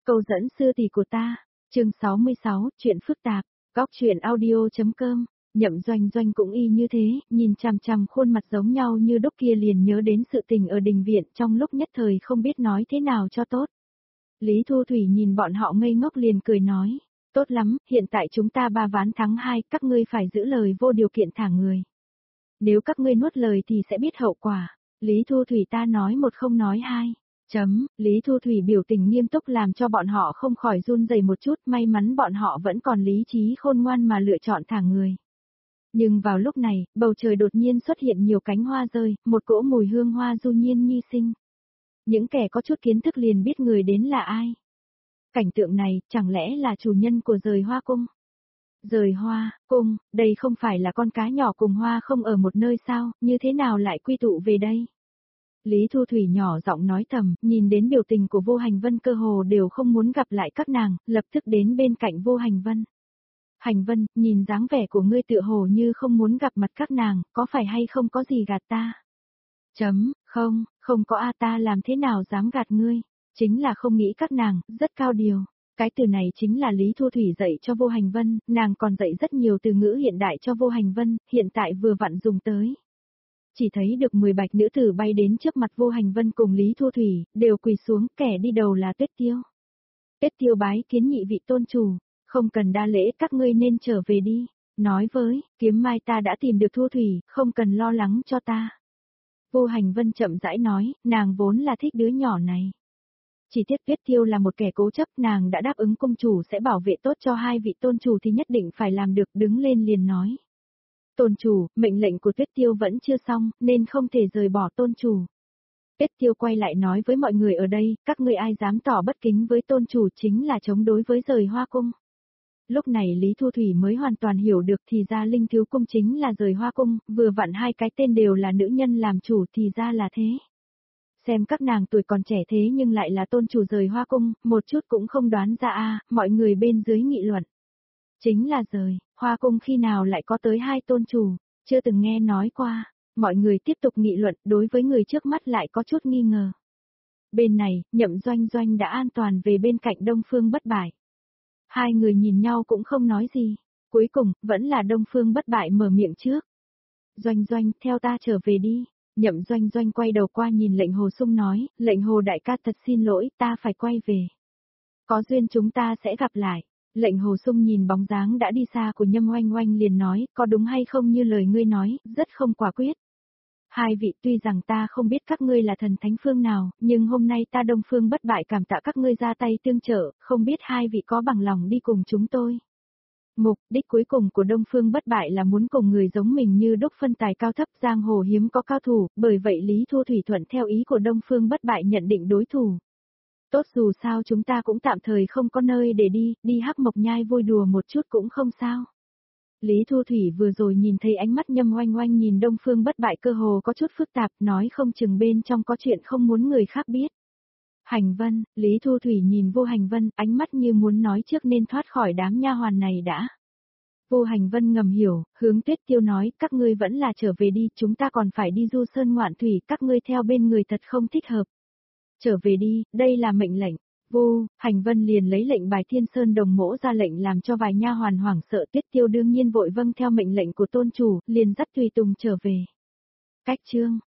Câu dẫn sư tỷ của ta. Chương 66, chuyện phức tạp. Góc truyện audio.com. Nhậm Doanh Doanh cũng y như thế, nhìn chằm chằm khuôn mặt giống nhau như đúc kia liền nhớ đến sự tình ở đình viện, trong lúc nhất thời không biết nói thế nào cho tốt. Lý Thu Thủy nhìn bọn họ ngây ngốc liền cười nói, tốt lắm, hiện tại chúng ta 3 ván thắng 2, các ngươi phải giữ lời vô điều kiện thả người. Nếu các ngươi nuốt lời thì sẽ biết hậu quả. Lý Thu Thủy ta nói một không nói hai. Lý Thu Thủy biểu tình nghiêm túc làm cho bọn họ không khỏi run rẩy một chút, may mắn bọn họ vẫn còn lý trí khôn ngoan mà lựa chọn thả người. Nhưng vào lúc này, bầu trời đột nhiên xuất hiện nhiều cánh hoa rơi, một cỗ mùi hương hoa du nhiên nhi sinh. Những kẻ có chút kiến thức liền biết người đến là ai. Cảnh tượng này, chẳng lẽ là chủ nhân của Dời Hoa Cung? Dời Hoa Cung, đây không phải là con cá nhỏ cùng hoa không ở một nơi sao, như thế nào lại quy tụ về đây? Lý Thu Thủy nhỏ giọng nói thầm, nhìn đến biểu tình của Vô Hành Vân cơ hồ đều không muốn gặp lại các nàng, lập tức đến bên cạnh Vô Hành Vân. Hành Vân, nhìn dáng vẻ của ngươi tựa hồ như không muốn gặp mặt các nàng, có phải hay không có gì gạt ta? Không có a, ta làm thế nào dám gạt ngươi, chính là không nghĩ các nàng, rất cao điều. Cái từ này chính là Lý Thu Thủy dạy cho Vô Hành Vân, nàng còn dạy rất nhiều từ ngữ hiện đại cho Vô Hành Vân, hiện tại vừa vặn dùng tới. Chỉ thấy được 10 bạch nữ tử bay đến trước mặt Vô Hành Vân cùng Lý Thu Thủy, đều quỳ xuống, kẻ đi đầu là Tuyết Tiêu. Tuyết Tiêu bái kiến nhị vị tôn chủ, không cần đa lễ, các ngươi nên trở về đi, nói với, Kiếm Mai ta đã tìm được Thu Thủy, không cần lo lắng cho ta. Vô Hành Vân chậm rãi nói, nàng vốn là thích đứa nhỏ này. Chỉ tiếc Tuyết Tiêu là một kẻ cố chấp, nàng đã đáp ứng công chủ sẽ bảo vệ tốt cho hai vị tôn chủ thì nhất định phải làm được, đứng lên liền nói. Tôn chủ, mệnh lệnh của Tuyết Tiêu vẫn chưa xong, nên không thể rời bỏ tôn chủ. Tuyết Tiêu quay lại nói với mọi người ở đây, các ngươi ai dám tỏ bất kính với tôn chủ chính là chống đối với Dời Hoa Cung. Lúc này Lý Thu Thủy mới hoàn toàn hiểu được thì ra Linh Thiếu Cung chính là Dời Hoa Cung, vừa vặn hai cái tên đều là nữ nhân làm chủ thì ra là thế. Xem các nàng tuổi còn trẻ thế nhưng lại là tôn chủ Dời Hoa Cung, một chút cũng không đoán ra mọi người bên dưới nghị luận. Chính là Dời Hoa Cung khi nào lại có tới 2 tôn chủ, chưa từng nghe nói qua, mọi người tiếp tục nghị luận, đối với người trước mắt lại có chút nghi ngờ. Bên này, Nhậm Doanh Doanh đã an toàn về bên cạnh Đông Phương Bất Bại. Hai người nhìn nhau cũng không nói gì, cuối cùng, vẫn là Đông Phương Bất Bại mở miệng trước. Doanh Doanh, theo ta trở về đi. Nhậm Doanh Doanh quay đầu qua nhìn Lệnh Hồ Sung nói, Lệnh Hồ đại ca thật xin lỗi, ta phải quay về. Có duyên chúng ta sẽ gặp lại. Lệnh Hồ Sung nhìn bóng dáng đã đi xa của Nhâm Oanh Oanh liền nói, có đúng hay không như lời ngươi nói, rất không quả quyết. Hai vị, tuy rằng ta không biết các ngươi là thần thánh phương nào, nhưng hôm nay ta Đông Phương Bất Bại cảm tạ các ngươi ra tay tương trợ, không biết hai vị có bằng lòng đi cùng chúng tôi. Mục đích cuối cùng của Đông Phương Bất Bại là muốn cùng người giống mình như đúc phân tài cao thấp, giang hồ hiếm có cao thủ, bởi vậy Lý Thu Thủy thuận theo ý của Đông Phương Bất Bại nhận định đối thủ. Tốt, dù sao chúng ta cũng tạm thời không có nơi để đi Hắc Mộc Nhai vui đùa một chút cũng không sao. Lý Thu Thủy vừa rồi nhìn thấy ánh mắt Nhâm Oanh Oanh nhìn Đông Phương Bất Bại cơ hồ có chút phức tạp, nói không chừng bên trong có chuyện không muốn người khác biết. Hành Vân, Lý Thu Thủy nhìn Vô Hành Vân, ánh mắt như muốn nói trước nên thoát khỏi đám nha hoàn này đã. Vô Hành Vân ngầm hiểu, hướng Tuyết Tiêu nói, các ngươi vẫn là trở về đi, chúng ta còn phải đi du sơn ngoạn thủy, các ngươi theo bên người thật không thích hợp. Trở về đi, đây là mệnh lệnh. Vô Hành Vân liền lấy lệnh bài Thiên Sơn Đồng Mỗ ra lệnh làm cho vài nha hoàn hoảng sợ, Tuyết Tiêu đương nhiên vội vâng theo mệnh lệnh của tôn chủ, liền dắt tùy tùng trở về. Cách chương